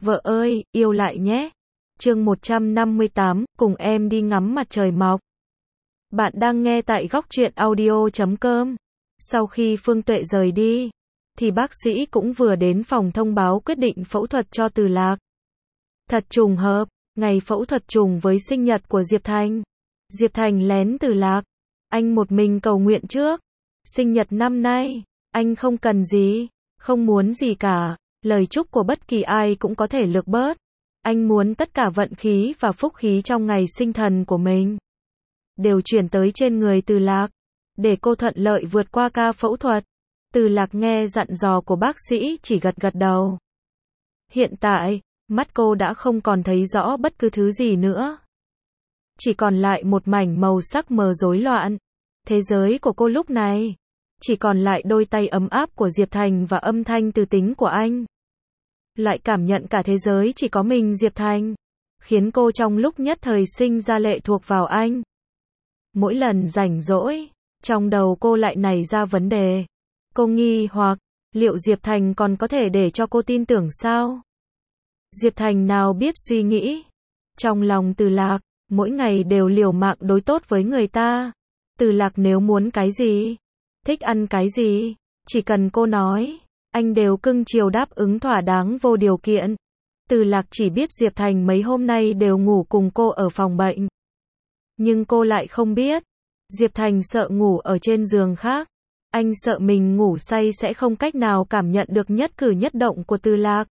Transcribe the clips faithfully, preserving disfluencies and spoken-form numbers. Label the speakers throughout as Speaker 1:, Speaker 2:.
Speaker 1: Vợ ơi, yêu lại nhé. Chương một trăm năm mươi tám, cùng em đi ngắm mặt trời mọc. Bạn đang nghe tại góc truyện audio chấm com. Sau khi Phương Tuệ rời đi, thì bác sĩ cũng vừa đến phòng thông báo quyết định phẫu thuật cho Từ Lạc. Thật trùng hợp, ngày phẫu thuật trùng với sinh nhật của Diệp Thành. Diệp Thành lén Từ Lạc. Anh một mình cầu nguyện trước. Sinh nhật năm nay, anh không cần gì, không muốn gì cả. Lời chúc của bất kỳ ai cũng có thể lược bớt. Anh muốn tất cả vận khí và phúc khí trong ngày sinh thần của mình đều chuyển tới trên người Từ Lạc, để cô thuận lợi vượt qua ca phẫu thuật. Từ Lạc nghe dặn dò của bác sĩ chỉ gật gật đầu. Hiện tại, mắt cô đã không còn thấy rõ bất cứ thứ gì nữa. Chỉ còn lại một mảnh màu sắc mờ rối loạn. Thế giới của cô lúc này chỉ còn lại đôi tay ấm áp của Diệp Thành và âm thanh từ tính của anh. Lại cảm nhận cả thế giới chỉ có mình Diệp Thành, khiến cô trong lúc nhất thời sinh ra lệ thuộc vào anh. Mỗi lần rảnh rỗi, trong đầu cô lại nảy ra vấn đề. Cô nghi hoặc, liệu Diệp Thành còn có thể để cho cô tin tưởng sao? Diệp Thành nào biết suy nghĩ. Trong lòng Từ Lạc, mỗi ngày đều liều mạng đối tốt với người ta. Từ Lạc nếu muốn cái gì, thích ăn cái gì, chỉ cần cô nói, anh đều cưng chiều đáp ứng thỏa đáng vô điều kiện. Từ Lạc chỉ biết Diệp Thành mấy hôm nay đều ngủ cùng cô ở phòng bệnh. Nhưng cô lại không biết, Diệp Thành sợ ngủ ở trên giường khác. Anh sợ mình ngủ say sẽ không cách nào cảm nhận được nhất cử nhất động của Từ Lạc.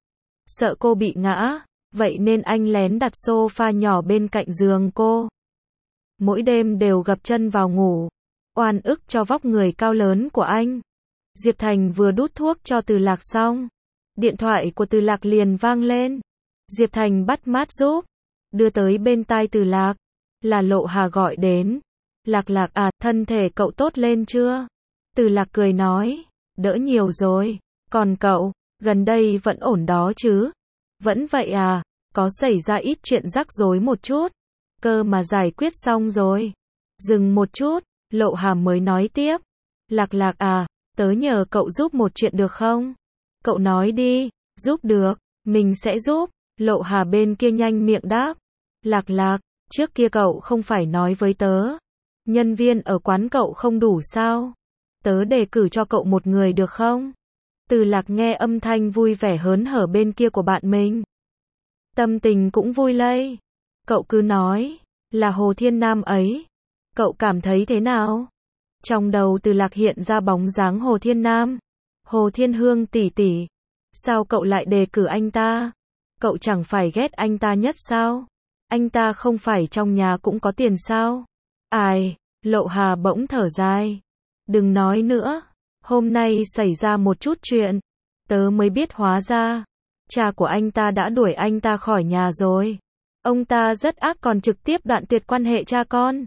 Speaker 1: Sợ cô bị ngã, vậy nên anh lén đặt sofa nhỏ bên cạnh giường cô. Mỗi đêm đều gập chân vào ngủ, oan ức cho vóc người cao lớn của anh. Diệp Thành vừa đút thuốc cho Từ Lạc xong, điện thoại của Từ Lạc liền vang lên. Diệp Thành bắt mát giúp, đưa tới bên tai Từ Lạc, là Lộ Hà gọi đến. Lạc Lạc à, thân thể cậu tốt lên chưa? Từ Lạc cười nói, đỡ nhiều rồi, còn cậu, gần đây vẫn ổn đó chứ? Vẫn vậy à, có xảy ra ít chuyện rắc rối một chút, cơ mà giải quyết xong rồi. Dừng một chút, Lộ Hà mới nói tiếp, Lạc Lạc à, tớ nhờ cậu giúp một chuyện được không? Cậu nói đi. Giúp được, mình sẽ giúp. Lộ Hà bên kia nhanh miệng đáp. Lạc Lạc, trước kia cậu không phải nói với tớ, nhân viên ở quán cậu không đủ sao? Tớ đề cử cho cậu một người được không? Từ Lạc nghe âm thanh vui vẻ hớn hở bên kia của bạn mình, tâm tình cũng vui lây. Cậu cứ nói, là Hồ Thiên Nam ấy. Cậu cảm thấy thế nào? Trong đầu Từ Lạc hiện ra bóng dáng Hồ Thiên Nam. Hồ Thiên Hương tỷ tỷ. Sao cậu lại đề cử anh ta? Cậu chẳng phải ghét anh ta nhất sao? Anh ta không phải trong nhà cũng có tiền sao? Ai? Lộ Hà bỗng thở dài. Đừng nói nữa. Hôm nay xảy ra một chút chuyện. Tớ mới biết hóa ra, cha của anh ta đã đuổi anh ta khỏi nhà rồi. Ông ta rất ác còn trực tiếp đoạn tuyệt quan hệ cha con.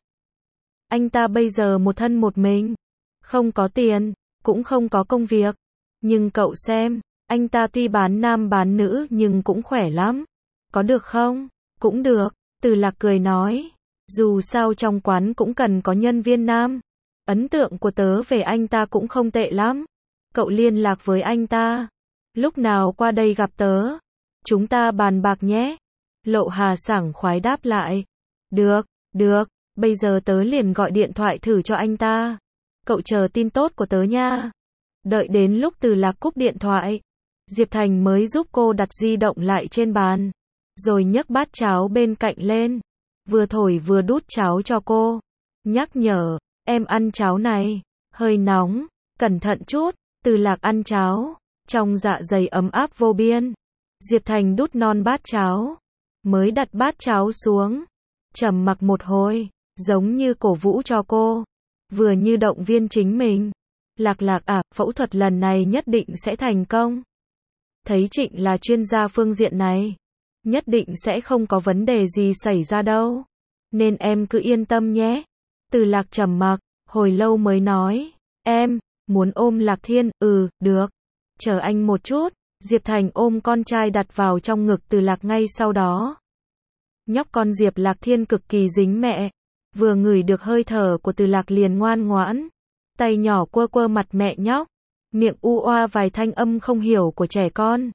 Speaker 1: Anh ta bây giờ một thân một mình, không có tiền, cũng không có công việc. Nhưng cậu xem, anh ta tuy bán nam bán nữ nhưng cũng khỏe lắm. Có được không? Cũng được. Từ Lạc cười nói, dù sao trong quán cũng cần có nhân viên nam. Ấn tượng của tớ về anh ta cũng không tệ lắm. Cậu liên lạc với anh ta, lúc nào qua đây gặp tớ, chúng ta bàn bạc nhé. Lộ Hà sảng khoái đáp lại. Được, được, bây giờ tớ liền gọi điện thoại thử cho anh ta. Cậu chờ tin tốt của tớ nha. Đợi đến lúc Từ Lạc cúp điện thoại, Diệp Thành mới giúp cô đặt di động lại trên bàn, rồi nhấc bát cháo bên cạnh lên, vừa thổi vừa đút cháo cho cô. Nhắc nhở, em ăn cháo này, hơi nóng, cẩn thận chút. Từ Lạc ăn cháo, trong dạ dày ấm áp vô biên. Diệp Thành đút non bát cháo, mới đặt bát cháo xuống, trầm mặc một hồi, giống như cổ vũ cho cô, vừa như động viên chính mình. Lạc Lạc à, phẫu thuật lần này nhất định sẽ thành công. Thấy Trịnh là chuyên gia phương diện này, nhất định sẽ không có vấn đề gì xảy ra đâu, nên em cứ yên tâm nhé. Từ Lạc trầm mặc, hồi lâu mới nói, em muốn ôm Lạc Thiên. Ừ, được. Chờ anh một chút. Diệp Thành ôm con trai đặt vào trong ngực Từ Lạc ngay sau đó. Nhóc con Diệp Lạc Thiên cực kỳ dính mẹ, vừa ngửi được hơi thở của Từ Lạc liền ngoan ngoãn, tay nhỏ quơ quơ mặt mẹ nhóc, miệng u oa vài thanh âm không hiểu của trẻ con.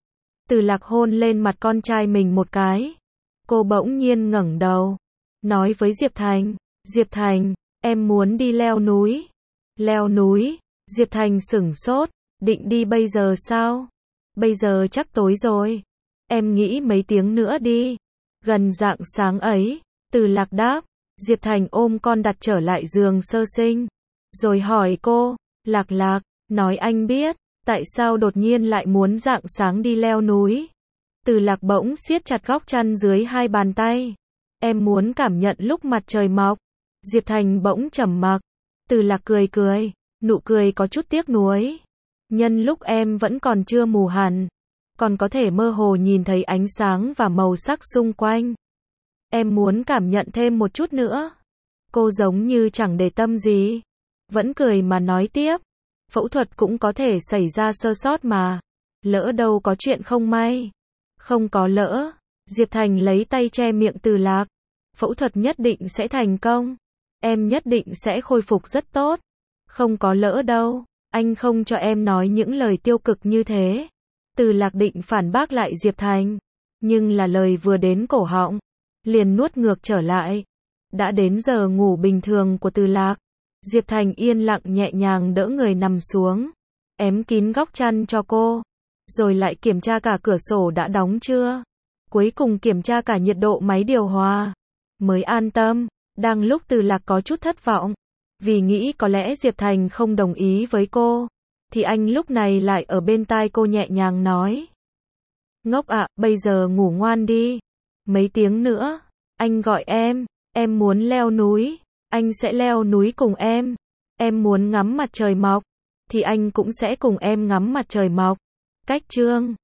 Speaker 1: Từ Lạc hôn lên mặt con trai mình một cái. Cô bỗng nhiên ngẩng đầu, nói với Diệp Thành, Diệp Thành, em muốn đi leo núi. Leo núi? Diệp Thành sửng sốt, định đi bây giờ sao? Bây giờ chắc tối rồi. Em nghĩ mấy tiếng nữa đi. Gần rạng sáng ấy, Từ Lạc đáp. Diệp Thành ôm con đặt trở lại giường sơ sinh. Rồi hỏi cô, Lạc Lạc, nói anh biết, tại sao đột nhiên lại muốn rạng sáng đi leo núi? Từ Lạc bỗng siết chặt góc chăn dưới hai bàn tay. Em muốn cảm nhận lúc mặt trời mọc. Diệp Thành bỗng trầm mặc. Từ Lạc cười cười, nụ cười có chút tiếc nuối. Nhân lúc em vẫn còn chưa mù hẳn, còn có thể mơ hồ nhìn thấy ánh sáng và màu sắc xung quanh. Em muốn cảm nhận thêm một chút nữa. Cô giống như chẳng để tâm gì, vẫn cười mà nói tiếp. Phẫu thuật cũng có thể xảy ra sơ sót mà. Lỡ đâu có chuyện không may. Không có lỡ. Diệp Thành lấy tay che miệng Từ Lạc. Phẫu thuật nhất định sẽ thành công. Em nhất định sẽ khôi phục rất tốt. Không có lỡ đâu. Anh không cho em nói những lời tiêu cực như thế. Từ Lạc định phản bác lại Diệp Thành. Nhưng là lời vừa đến cổ họng, liền nuốt ngược trở lại. Đã đến giờ ngủ bình thường của Từ Lạc. Diệp Thành yên lặng nhẹ nhàng đỡ người nằm xuống. Ém kín góc chăn cho cô. Rồi lại kiểm tra cả cửa sổ đã đóng chưa. Cuối cùng kiểm tra cả nhiệt độ máy điều hòa. Mới an tâm. Đang lúc Từ Lạc có chút thất vọng, vì nghĩ có lẽ Diệp Thành không đồng ý với cô, thì anh lúc này lại ở bên tai cô nhẹ nhàng nói. Ngốc ạ, bây giờ ngủ ngoan đi. Mấy tiếng nữa, anh gọi em. Em muốn leo núi, anh sẽ leo núi cùng em. Em muốn ngắm mặt trời mọc, thì anh cũng sẽ cùng em ngắm mặt trời mọc. Cách chương